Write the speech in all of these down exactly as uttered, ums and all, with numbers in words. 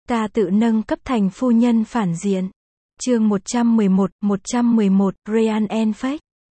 Ta tự nâng cấp thành phu nhân phản diện. Chương một trăm mười một, một trăm mười một, Ryan and Fake.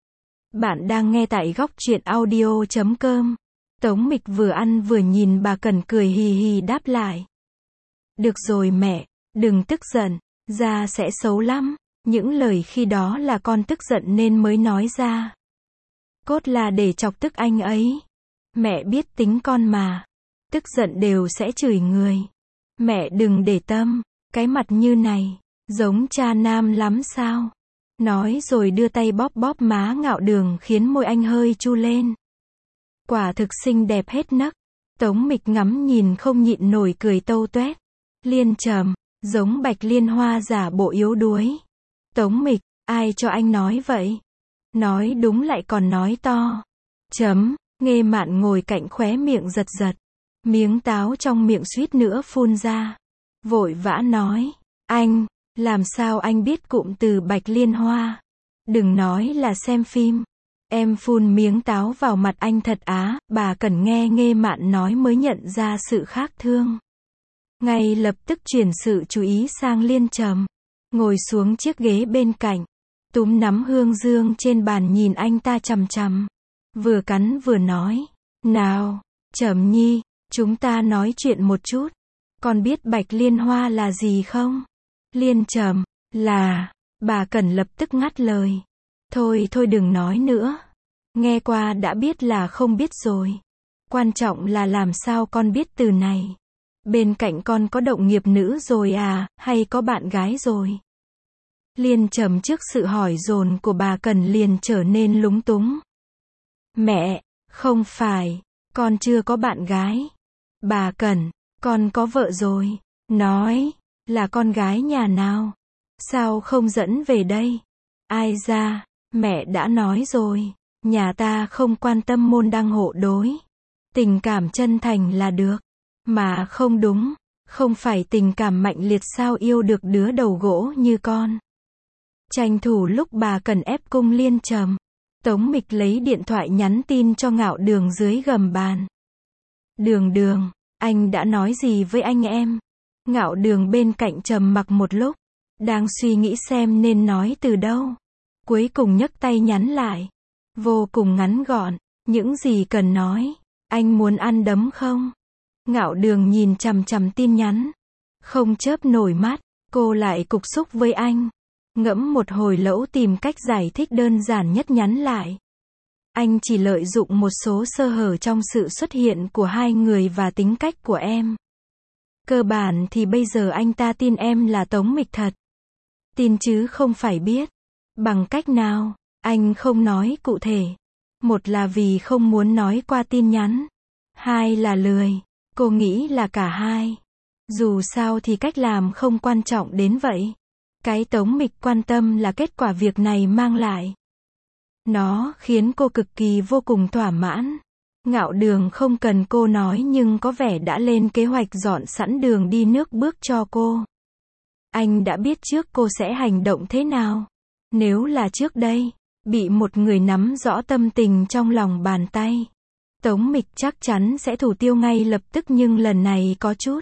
Bạn đang nghe tại góc truyện audio chấm com. Tống Mịch vừa ăn vừa nhìn bà Cẩn cười hì hì đáp lại. Được rồi mẹ, đừng tức giận, ra sẽ xấu lắm. Những lời khi đó là con tức giận nên mới nói ra. Cốt là để chọc tức anh ấy. Mẹ biết tính con mà. Tức giận đều sẽ chửi người. Mẹ đừng để tâm, cái mặt như này, giống cha nam lắm sao? Nói rồi đưa tay bóp bóp má Ngạo Đường khiến môi anh hơi chu lên. Quả thực xinh đẹp hết nấc. Tống Mịch ngắm nhìn không nhịn nổi cười tâu tuét. Liên Trầm, giống Bạch Liên Hoa giả bộ yếu đuối. Tống Mịch, ai cho anh nói vậy? Nói đúng lại còn nói to. Chấm, Nghê Mạn ngồi cạnh khóe miệng giật giật. Miếng táo trong miệng suýt nữa phun ra. Vội vã nói, anh, làm sao anh biết cụm từ Bạch Liên Hoa? Đừng nói là xem phim. Em phun miếng táo vào mặt anh thật á, bà Cẩn nghe Nghê Mạn nói mới nhận ra sự khác thường. Ngay lập tức chuyển sự chú ý sang Liên Trầm. Ngồi xuống chiếc ghế bên cạnh. Túm nắm hương dương trên bàn nhìn anh ta chằm chằm. Vừa cắn vừa nói, nào, Trầm Nhi, chúng ta nói chuyện một chút. Con biết Bạch Liên Hoa là gì không? Liên Trầm, là, bà Cẩn lập tức ngắt lời. Thôi thôi đừng nói nữa. Nghe qua đã biết là không biết rồi. Quan trọng là làm sao con biết từ này. Bên cạnh con có đồng nghiệp nữ rồi à, hay có bạn gái rồi? Liên Trầm trước sự hỏi dồn của bà Cẩn liền trở nên lúng túng. Mẹ, không phải, con chưa có bạn gái. Bà Cẩn, con có vợ rồi. Nói, là con gái nhà nào? Sao không dẫn về đây? Ai ra, mẹ đã nói rồi, nhà ta không quan tâm môn đăng hộ đối. Tình cảm chân thành là được. Mà không đúng, không phải tình cảm mạnh liệt sao yêu được đứa đầu gỗ như con. Tranh thủ lúc bà Cẩn ép cung Liên Trầm, Tống Mịch lấy điện thoại nhắn tin cho Ngạo Đường dưới gầm bàn. Đường Đường, anh đã nói gì với anh em? Ngạo Đường bên cạnh trầm mặc một lúc, đang suy nghĩ xem nên nói từ đâu. Cuối cùng nhấc tay nhắn lại. Vô cùng ngắn gọn, những gì cần nói. Anh muốn ăn đấm không? Ngạo Đường nhìn chằm chằm tin nhắn. Không chớp nổi mắt, cô lại cục xúc với anh. Ngẫm một hồi lâu tìm cách giải thích đơn giản nhất nhắn lại. Anh chỉ lợi dụng một số sơ hở trong sự xuất hiện của hai người và tính cách của em. Cơ bản thì bây giờ anh ta tin em là Tống Mịch thật. Tin chứ không phải biết. Bằng cách nào, anh không nói cụ thể. Một là vì không muốn nói qua tin nhắn. Hai là lười. Cô nghĩ là cả hai. Dù sao thì cách làm không quan trọng đến vậy. Cái Tống Mịch quan tâm là kết quả việc này mang lại. Nó khiến cô cực kỳ vô cùng thỏa mãn. Ngạo Đường không cần cô nói nhưng có vẻ đã lên kế hoạch dọn sẵn đường đi nước bước cho cô. Anh đã biết trước cô sẽ hành động thế nào. Nếu là trước đây, bị một người nắm rõ tâm tình trong lòng bàn tay, Tống Mịch chắc chắn sẽ thủ tiêu ngay lập tức, nhưng lần này có chút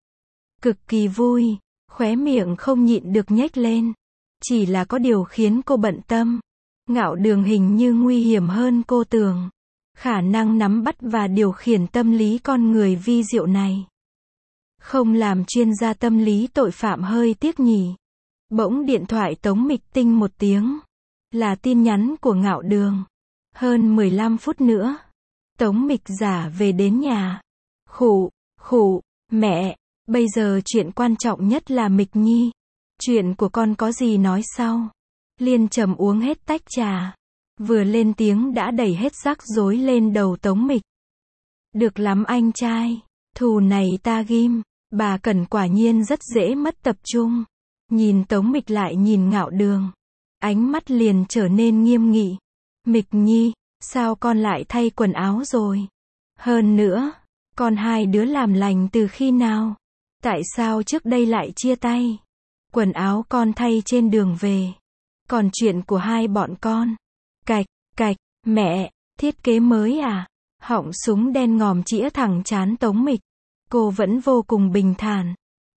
cực kỳ vui, khóe miệng không nhịn được nhếch lên. Chỉ là có điều khiến cô bận tâm. Ngạo Đường hình như nguy hiểm hơn cô tưởng. Khả năng nắm bắt và điều khiển tâm lý con người vi diệu này. Không làm chuyên gia tâm lý tội phạm hơi tiếc nhỉ. Bỗng điện thoại Tống Mịch tinh một tiếng. Là tin nhắn của Ngạo Đường. Hơn mười lăm phút nữa, Tống Mịch giả về đến nhà. Khụ, khụ, mẹ, bây giờ chuyện quan trọng nhất là Mịch Nhi. Chuyện của con có gì nói sau. Liên Trầm uống hết tách trà. Vừa lên tiếng đã đẩy hết rắc rối lên đầu Tống Mịch. Được lắm anh trai. Thù này ta ghim. Bà Cẩn quả nhiên rất dễ mất tập trung. Nhìn Tống Mịch lại nhìn Ngạo Đường. Ánh mắt liền trở nên nghiêm nghị. Mịch Nhi, sao con lại thay quần áo rồi? Hơn nữa, con hai đứa làm lành từ khi nào? Tại sao trước đây lại chia tay? Quần áo con thay trên đường về. Còn chuyện của hai bọn con? Cạch, cạch, mẹ, thiết kế mới à? Họng súng đen ngòm chĩa thẳng trán Tống Mịch. Cô vẫn vô cùng bình thản.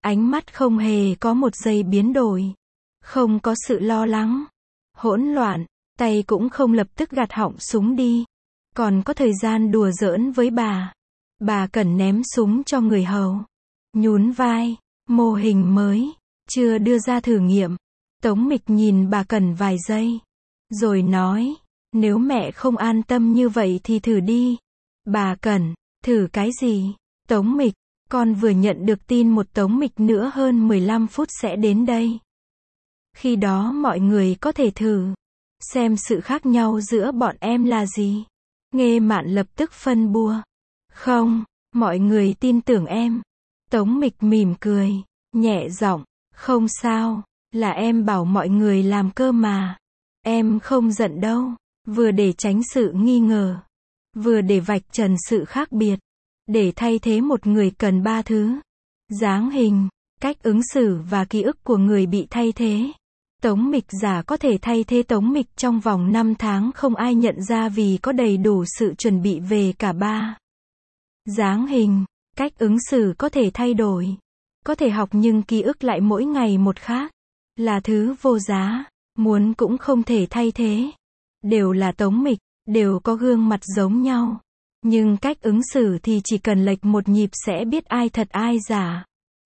Ánh mắt không hề có một giây biến đổi. Không có sự lo lắng, hỗn loạn, tay cũng không lập tức gạt họng súng đi. Còn có thời gian đùa giỡn với bà. Bà cần ném súng cho người hầu. Nhún vai, mô hình mới, chưa đưa ra thử nghiệm. Tống Mịch nhìn bà Cẩn vài giây. Rồi nói, nếu mẹ không an tâm như vậy thì thử đi. Bà Cẩn, thử cái gì? Tống Mịch, con vừa nhận được tin một Tống Mịch nữa hơn mười lăm phút sẽ đến đây. Khi đó mọi người có thể thử. Xem sự khác nhau giữa bọn em là gì. Nghê Mạn lập tức phân bua. Không, mọi người tin tưởng em. Tống Mịch mỉm cười, nhẹ giọng, không sao, là em bảo mọi người làm cơ mà. Em không giận đâu, vừa để tránh sự nghi ngờ, vừa để vạch trần sự khác biệt, để thay thế một người cần ba thứ. Dáng hình, cách ứng xử và ký ức của người bị thay thế. Tống Mịch giả có thể thay thế Tống Mịch trong vòng năm tháng không ai nhận ra vì có đầy đủ sự chuẩn bị về cả ba. Dáng hình, cách ứng xử có thể thay đổi. Có thể học nhưng ký ức lại mỗi ngày một khác. Là thứ vô giá, muốn cũng không thể thay thế. Đều là Tống Mịch, đều có gương mặt giống nhau. Nhưng cách ứng xử thì chỉ cần lệch một nhịp sẽ biết ai thật ai giả.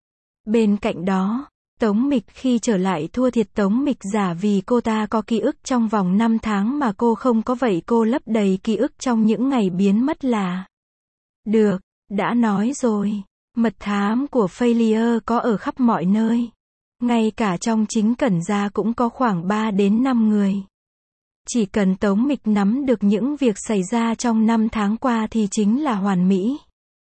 Bên cạnh đó, Tống Mịch khi trở lại thua thiệt Tống Mịch giả vì cô ta có ký ức trong vòng năm tháng mà cô không có, vậy cô lấp đầy ký ức trong những ngày biến mất là được. Đã nói rồi, mật thám của Failure có ở khắp mọi nơi. Ngay cả trong chính Cẩn gia cũng có khoảng ba đến năm người. Chỉ cần Tống Mịch nắm được những việc xảy ra trong năm tháng qua thì chính là hoàn mỹ.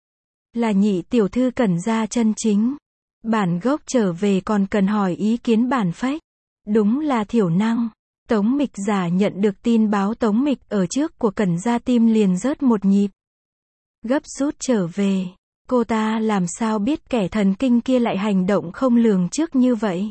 Là nhị tiểu thư Cẩn gia chân chính. Bản gốc trở về còn cần hỏi ý kiến bản phách. Đúng là thiểu năng. Tống Mịch giả nhận được tin báo Tống Mịch ở trước của Cẩn gia, tim liền rớt một nhịp. Gấp rút trở về. Cô ta làm sao biết kẻ thần kinh kia lại hành động không lường trước như vậy.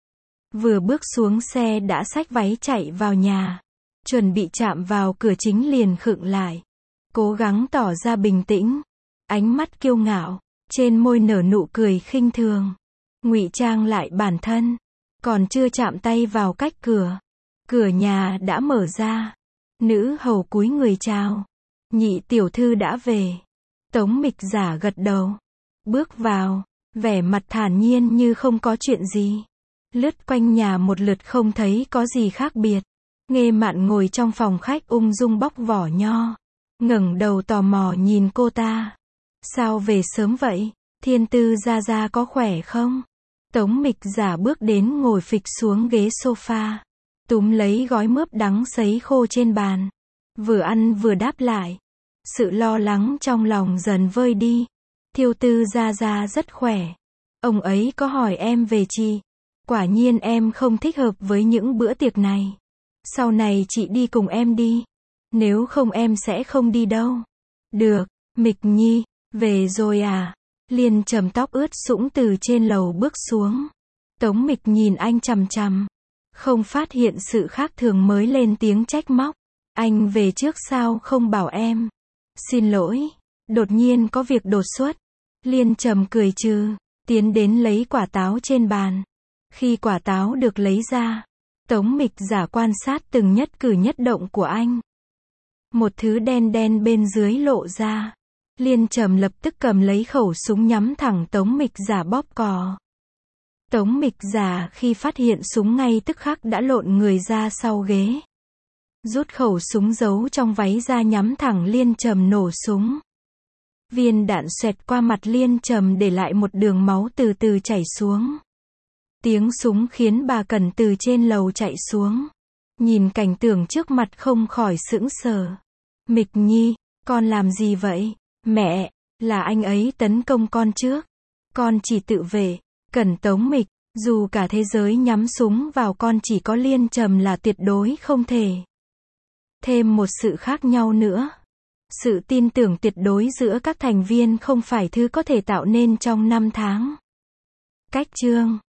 Vừa bước xuống xe đã xách váy chạy vào nhà. Chuẩn bị chạm vào cửa chính liền khựng lại. Cố gắng tỏ ra bình tĩnh. Ánh mắt kiêu ngạo. Trên môi nở nụ cười khinh thường. Ngụy trang lại bản thân. Còn chưa chạm tay vào cách cửa. Cửa nhà đã mở ra. Nữ hầu cúi người chào. Nhị tiểu thư đã về. Tống Mịch giả gật đầu. Bước vào. Vẻ mặt thản nhiên như không có chuyện gì. Lướt quanh nhà một lượt không thấy có gì khác biệt. Nghê Mạn ngồi trong phòng khách ung dung bóc vỏ nho. Ngẩng đầu tò mò nhìn cô ta. Sao về sớm vậy? Thiên Tư gia gia có khỏe không? Tống Mịch giả bước đến ngồi phịch xuống ghế sofa. Túm lấy gói mướp đắng sấy khô trên bàn. Vừa ăn vừa đáp lại. Sự lo lắng trong lòng dần vơi đi. Thiêu Tư gia gia rất khỏe. Ông ấy có hỏi em về chị. Quả nhiên em không thích hợp với những bữa tiệc này. Sau này chị đi cùng em đi. Nếu không em sẽ không đi đâu. Được, Mịch Nhi, về rồi à? Liên Trầm tóc ướt sũng từ trên lầu bước xuống. Tống Mịch nhìn anh chằm chằm. Không phát hiện sự khác thường mới lên tiếng trách móc. Anh về trước sao không bảo em? Xin lỗi, đột nhiên có việc đột xuất. Liên Trầm cười trừ, tiến đến lấy quả táo trên bàn. Khi quả táo được lấy ra, Tống Mịch giả quan sát từng nhất cử nhất động của anh. Một thứ đen đen bên dưới lộ ra. Liên Trầm lập tức cầm lấy khẩu súng nhắm thẳng Tống Mịch giả bóp cò. Tống Mịch giả khi phát hiện súng ngay tức khắc đã lộn người ra sau ghế. Rút khẩu súng giấu trong váy ra nhắm thẳng Liên Trầm nổ súng. Viên đạn xoẹt qua mặt Liên Trầm để lại một đường máu từ từ chảy xuống. Tiếng súng khiến bà Cẩn từ trên lầu chạy xuống. Nhìn cảnh tượng trước mặt không khỏi sững sờ. Mịch Nhi, con làm gì vậy? Mẹ, là anh ấy tấn công con trước. Con chỉ tự vệ. Cẩn Tống Mịch, dù cả thế giới nhắm súng vào con chỉ có Liên Trầm là tuyệt đối không thể. Thêm một sự khác nhau nữa. Sự tin tưởng tuyệt đối giữa các thành viên không phải thứ có thể tạo nên trong năm tháng. Cách chương